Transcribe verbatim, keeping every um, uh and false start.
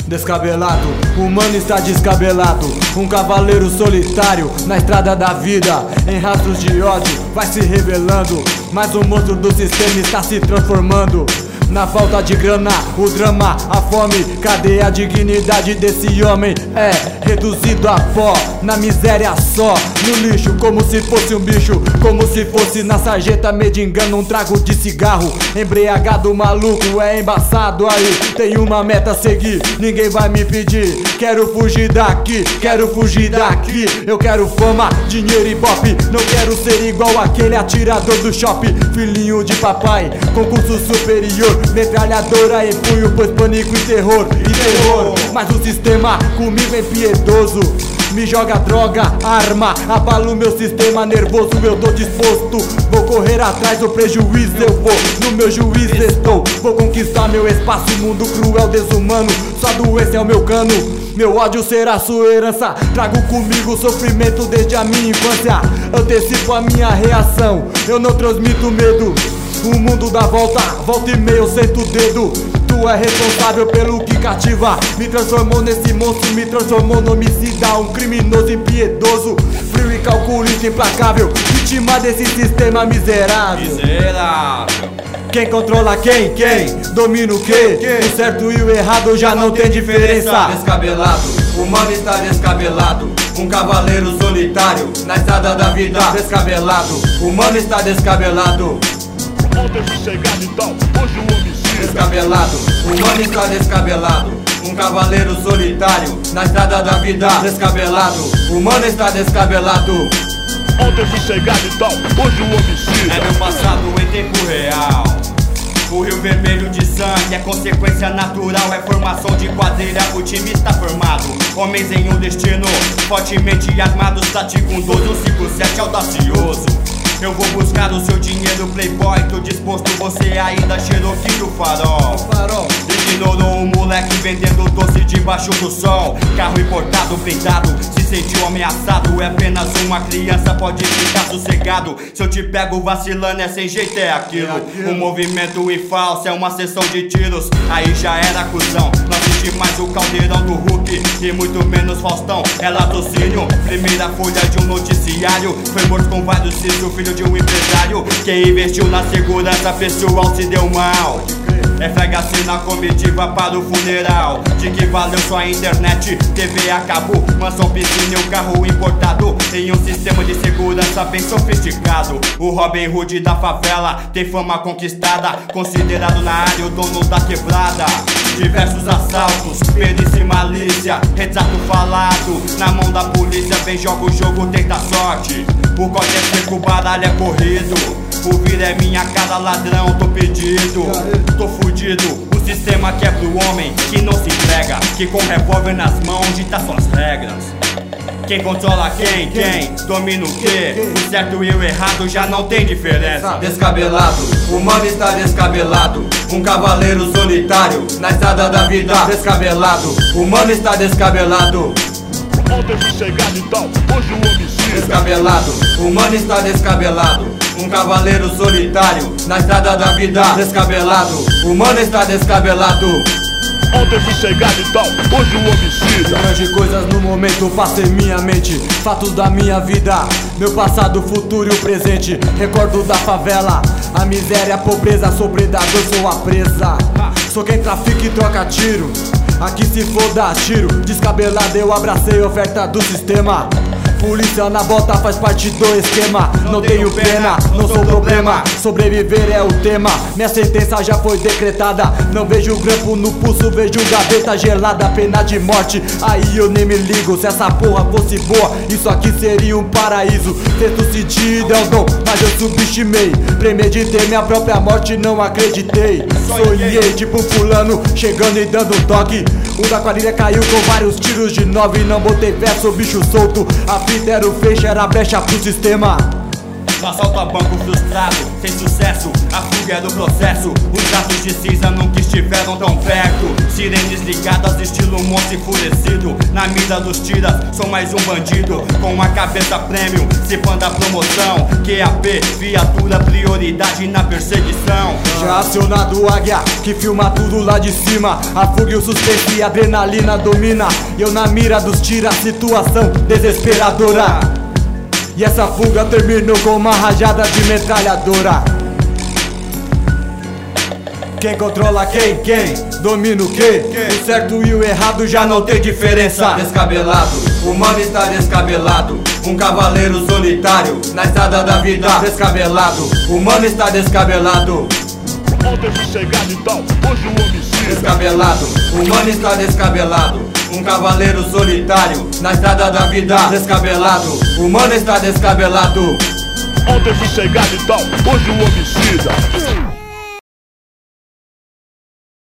Descabelado, o mano está descabelado. Um cavaleiro solitário na estrada da vida, em rastros de ódio vai se revelando. Mas o monstro do sistema está se transformando. Na falta de grana, o drama, a fome. Cadê a dignidade desse homem? É reduzido a pó, na miséria só, no lixo, como se fosse um bicho. Como se fosse na sarjeta mendigando um trago de cigarro. Embriagado maluco, é embaçado aí. Tem uma meta a seguir, ninguém vai me pedir. Quero fugir daqui, quero fugir daqui. Eu quero fama, dinheiro e bop. Não quero ser igual aquele atirador do shopping. Filhinho de papai, concurso superior. Metralhadora em punho, pois pânico e terror, e terror. Mas o sistema comigo é impiedoso. Me joga droga, arma, abala o meu sistema nervoso. Eu tô disposto, vou correr atrás do prejuízo. Eu vou, no meu juízo estou. Vou conquistar meu espaço, mundo cruel, desumano. Sua doença é o meu cano, meu ódio será sua herança. Trago comigo o sofrimento desde a minha infância. Antecipo a minha reação, eu não transmito medo. O mundo dá volta, volta e meia eu sento o dedo. Tu é responsável pelo que cativa. Me transformou nesse monstro, me transformou no homicida. Um criminoso impiedoso, frio e calculista implacável. Vítima desse sistema miserável. Miserável. Quem controla quem? Quem? Domina o quê? Quem? O certo e o errado já não tem diferença. Descabelado, o mano está descabelado. Um cavaleiro solitário na estrada da vida. Descabelado, o mano está descabelado. Ontem sossegado então, hoje o homicídio. Descabelado, o mano está descabelado. Um cavaleiro solitário na estrada da vida. Descabelado, o mano está descabelado. Ontem sossegado então, hoje o homicídio. É meu passado em tempo real. O rio vermelho de sangue é consequência natural. É formação de quadrilha, o time está formado. Homens em um destino, fortemente armados. Tático um doze, um cinco sete audacioso. Eu vou buscar o seu dinheiro, playboy. Tô disposto, você ainda Cherokee do farol. farol. Ignorou um moleque vendendo doce debaixo do sol. Carro importado, blindado, se sentiu ameaçado. É apenas uma criança, pode ficar sossegado. Se eu te pego vacilando é sem jeito, é aquilo. É aquilo. Um movimento em falso, é uma sessão de tiros. Aí já era cuzão, não senti mais o caldeirão do Hulk. E muito menos Faustão, é latrocínio. Primeira folha de um noticiário. Foi morto com vários cisos, filho de um empresário. Quem investiu na segurança pessoal se deu mal. É fregacy na comitiva para o funeral. De que valeu sua internet, T V a cabo, mansão, piscina e um carro importado. Em um sistema de segurança bem sofisticado. O Robin Hood da favela tem fama conquistada. Considerado na área o dono da quebrada. Diversos assaltos, perícia e malícia. Retrato falado, na mão da polícia. Vem, joga o jogo, tenta sorte. O corte é seco, o baralho é corrido. O vira é minha cara, ladrão, tô pedido. Tô fudido, o sistema quebra o homem que não se entrega. Que com revólver nas mãos dita suas regras. Quem controla quem? Quem? Domina o quê? O certo e o errado já não tem diferença. Descabelado, o mano está descabelado. Um cavaleiro solitário na estrada da vida. Descabelado, o mano está descabelado. Ontem sossegado então, hoje o homicídio. Descabelado, o mano está descabelado. Um cavaleiro solitário na estrada da vida. Descabelado, o mano está descabelado. Ontem sossegado então, hoje o homicídio. Grandes coisas no momento passam em minha mente. Fatos da minha vida, meu passado, futuro e o presente. Recordo da favela, a miséria, a pobreza. Sou predador, sou a presa. Sou quem trafica e troca tiro. Aqui se for dar tiro. Descabelado eu abracei a oferta do sistema. Polícia na bota faz parte do esquema. Não tenho pena, não sou problema. Sobreviver é o tema. Minha sentença já foi decretada. Não vejo grampo no pulso, vejo gaveta gelada. Pena de morte, aí eu nem me ligo. Se essa porra fosse boa, isso aqui seria um paraíso. Sexto sentido é o dom, mas eu subestimei. Premeditei minha própria morte, não acreditei. Sonhei tipo fulano, chegando e dando toque. O da quadrilha caiu com vários tiros de nove. Não botei verso, bicho solto. A fita era o feixe, era a brecha pro sistema. No assalto a banco frustrado, sem sucesso, a fuga é do processo. Os atos de cinza nunca estiveram tão perto. Se Sirenes ligadas, estilo monstro enfurecido. Na mira dos tiras, sou mais um bandido com a cabeça premium, se fã da promoção. Q A P, viatura, prioridade na perseguição. Já acionado o águia, que filma tudo lá de cima. A fuga e o suspense e a adrenalina domina. Eu na mira dos tiras, situação desesperadora. E essa fuga terminou com uma rajada de metralhadora. Quem controla quem? Quem? Domina o quê? O certo e o errado já não tem diferença. Descabelado, o mano está descabelado. Um cavaleiro solitário na estrada da vida. Descabelado, o mano está descabelado. Ontem sossegado então, hoje o homicida. Descabelado, o mano está descabelado. Um cavaleiro solitário na estrada da vida. Descabelado, o mano está descabelado. Ontem sossegado então, hoje o homicida.